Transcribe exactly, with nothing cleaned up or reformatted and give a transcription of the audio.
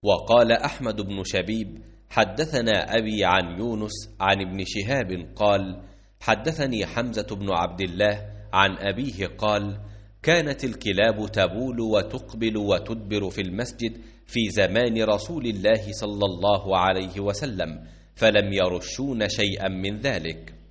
وقال أحمد بن شبيب حدثنا أبي عن يونس عن ابن شهاب قال حدثني حمزة بن عبد الله عن أبيه قال كانت الكلاب تبول وتقبل وتدبر في المسجد في زمان رسول الله صلى الله عليه وسلم، فلم يرشون شيئا من ذلك.